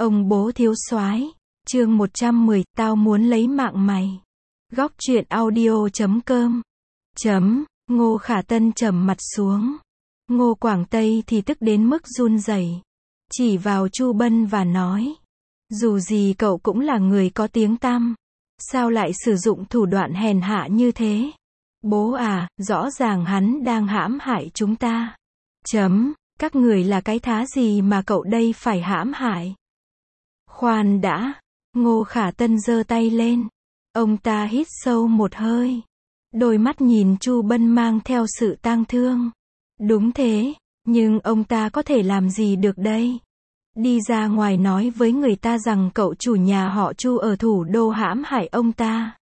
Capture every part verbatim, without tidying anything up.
Ông bố thiếu soái, chương một trăm mười, tao muốn lấy mạng mày. Góc truyện audio chấm com. Chấm, Ngô Khả Tân trầm mặt xuống. Ngô Quảng Tây thì tức đến mức run rẩy, chỉ vào Chu Bân và nói, dù gì cậu cũng là người có tiếng tăm, sao lại sử dụng thủ đoạn hèn hạ như thế? Bố à, rõ ràng hắn đang hãm hại chúng ta. Chấm, các người là cái thá gì mà cậu đây phải hãm hại? Khoan đã, Ngô Khả Tân giơ tay lên. Ông ta hít sâu một hơi. Đôi mắt nhìn Chu Bân mang theo sự tang thương. Đúng thế, nhưng ông ta có thể làm gì được đây? Đi ra ngoài nói với người ta rằng cậu chủ nhà họ Chu ở thủ đô hãm hại ông ta.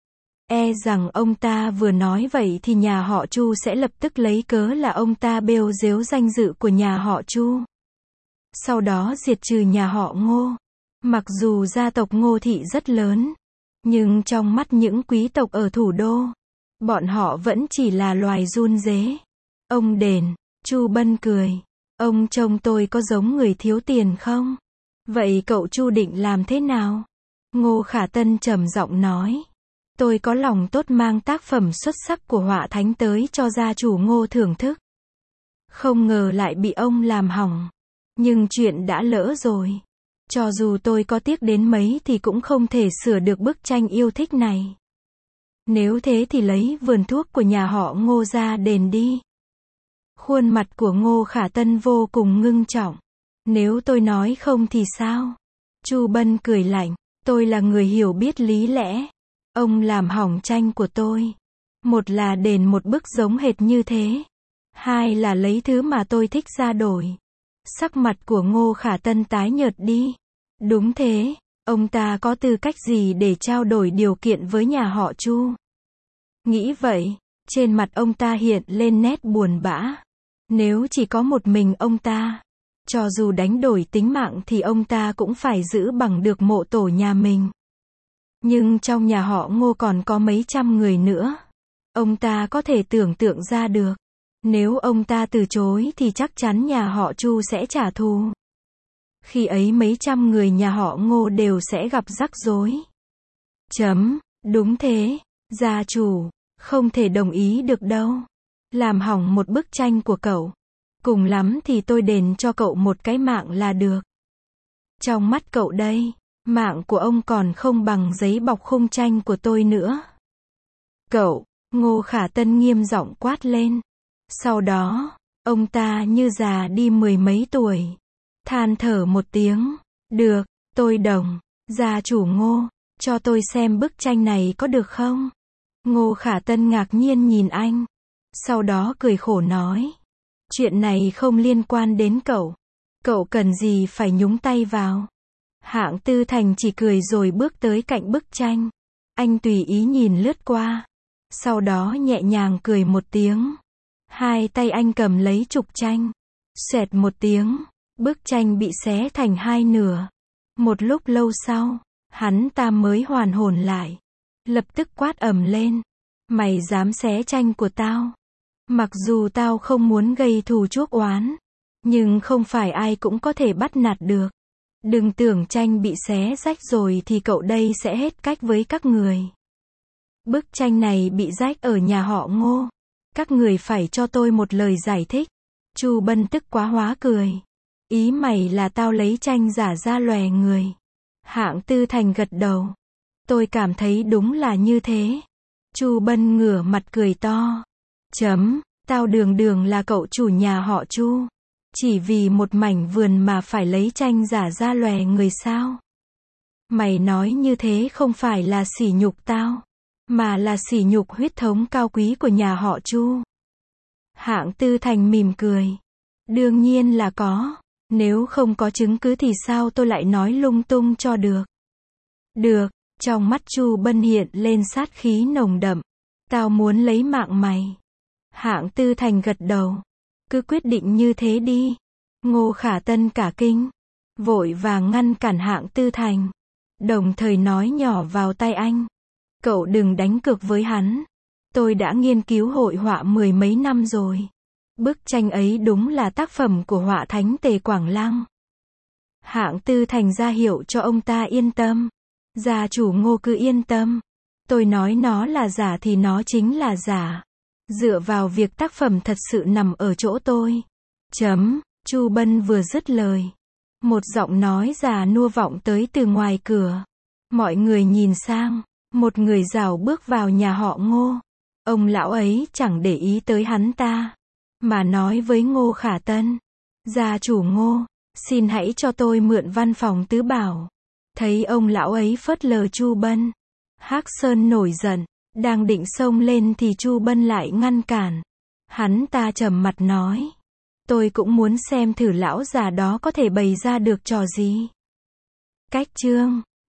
E rằng ông ta vừa nói vậy thì nhà họ Chu sẽ lập tức lấy cớ là ông ta bêu rếu danh dự của nhà họ Chu. Sau đó diệt trừ nhà họ Ngô. Mặc dù gia tộc Ngô Thị rất lớn, nhưng trong mắt những quý tộc ở thủ đô, bọn họ vẫn chỉ là loài run rế. Ông đền, Chu Bân cười. Ông trông tôi có giống người thiếu tiền không? Vậy cậu Chu định làm thế nào? Ngô Khả Tân trầm giọng nói. Tôi có lòng tốt mang tác phẩm xuất sắc của họa thánh tới cho gia chủ Ngô thưởng thức. Không ngờ lại bị ông làm hỏng. Nhưng chuyện đã lỡ rồi. Cho dù tôi có tiếc đến mấy thì cũng không thể sửa được bức tranh yêu thích này. Nếu thế thì lấy vườn thuốc của nhà họ Ngô ra đền đi. Khuôn mặt của Ngô Khả Tân vô cùng ngưng trọng. Nếu tôi nói không thì sao? Chu Bân cười lạnh. Tôi là người hiểu biết lý lẽ. Ông làm hỏng tranh của tôi. Một là đền một bức giống hệt như thế. Hai là lấy thứ mà tôi thích ra đổi. Sắc mặt của Ngô Khả Tân tái nhợt đi. Đúng thế, ông ta có tư cách gì để trao đổi điều kiện với nhà họ Chu? Nghĩ vậy, trên mặt ông ta hiện lên nét buồn bã. Nếu chỉ có một mình ông ta, cho dù đánh đổi tính mạng thì ông ta cũng phải giữ bằng được mộ tổ nhà mình. Nhưng trong nhà họ Ngô còn có mấy trăm người nữa. Ông ta có thể tưởng tượng ra được. Nếu ông ta từ chối thì chắc chắn nhà họ Chu sẽ trả thù. Khi ấy mấy trăm người nhà họ Ngô đều sẽ gặp rắc rối. Chấm, đúng thế, gia chủ, không thể đồng ý được đâu. Làm hỏng một bức tranh của cậu. Cùng lắm thì tôi đền cho cậu một cái mạng là được. Trong mắt cậu đây, mạng của ông còn không bằng giấy bọc khung tranh của tôi nữa. Cậu, Ngô Khả Tân nghiêm giọng quát lên. Sau đó, ông ta như già đi mười mấy tuổi. Than thở một tiếng. Được, tôi đồng. Gia chủ Ngô, cho tôi xem bức tranh này có được không? Ngô Khả Tân ngạc nhiên nhìn anh. Sau đó cười khổ nói. Chuyện này không liên quan đến cậu. Cậu cần gì phải nhúng tay vào? Hạng Tư Thành chỉ cười rồi bước tới cạnh bức tranh. Anh tùy ý nhìn lướt qua. Sau đó nhẹ nhàng cười một tiếng. Hai tay anh cầm lấy trục tranh. Xoẹt một tiếng. Bức tranh bị xé thành hai nửa. Một lúc lâu sau, hắn ta mới hoàn hồn lại. Lập tức quát ầm lên. Mày dám xé tranh của tao? Mặc dù tao không muốn gây thù chuốc oán, nhưng không phải ai cũng có thể bắt nạt được. Đừng tưởng tranh bị xé rách rồi thì cậu đây sẽ hết cách với các người. Bức tranh này bị rách ở nhà họ Ngô. Các người phải cho tôi một lời giải thích. Chu Bân tức quá hóa cười. Ý mày là tao lấy tranh giả ra lòe người. Hạng Tư Thành gật đầu. Tôi cảm thấy đúng là như thế. Chu Bân ngửa mặt cười to. Chấm, tao đường đường là cậu chủ nhà họ Chu. Chỉ vì một mảnh vườn mà phải lấy tranh giả ra lòe người sao? Mày nói như thế không phải là sỉ nhục tao, mà là sỉ nhục huyết thống cao quý của nhà họ Chu. Hạng Tư Thành mỉm cười. Đương nhiên là có. Nếu không có chứng cứ thì sao tôi lại nói lung tung cho được? Được, trong mắt Chu Bân hiện lên sát khí nồng đậm. Tao muốn lấy mạng mày. Hạng Tư Thành gật đầu. Cứ quyết định như thế đi. Ngô Khả Tân cả kinh. Vội vàng ngăn cản Hạng Tư Thành. Đồng thời nói nhỏ vào tai anh. Cậu đừng đánh cược với hắn. Tôi đã nghiên cứu hội họa mười mấy năm rồi. Bức tranh ấy đúng là tác phẩm của họa thánh Tề Quảng Lăng. Hạng Tư Thành ra hiệu cho ông ta yên tâm. Gia chủ Ngô cứ yên tâm. Tôi nói nó là giả thì nó chính là giả. Dựa vào việc tác phẩm thật sự nằm ở chỗ tôi. Chấm. Chu Bân vừa dứt lời. Một giọng nói già nua vọng tới từ ngoài cửa. Mọi người nhìn sang. Một người rảo bước vào nhà họ Ngô. Ông lão ấy chẳng để ý tới hắn ta. Mà nói với Ngô Khả Tân. Gia chủ Ngô, xin hãy cho tôi mượn văn phòng tứ bảo. Thấy ông lão ấy phớt lờ Chu Bân. Hắc Sơn nổi giận. Đang định xông lên thì Chu Bân lại ngăn cản. Hắn ta trầm mặt nói. Tôi cũng muốn xem thử lão già đó có thể bày ra được trò gì. Cách chương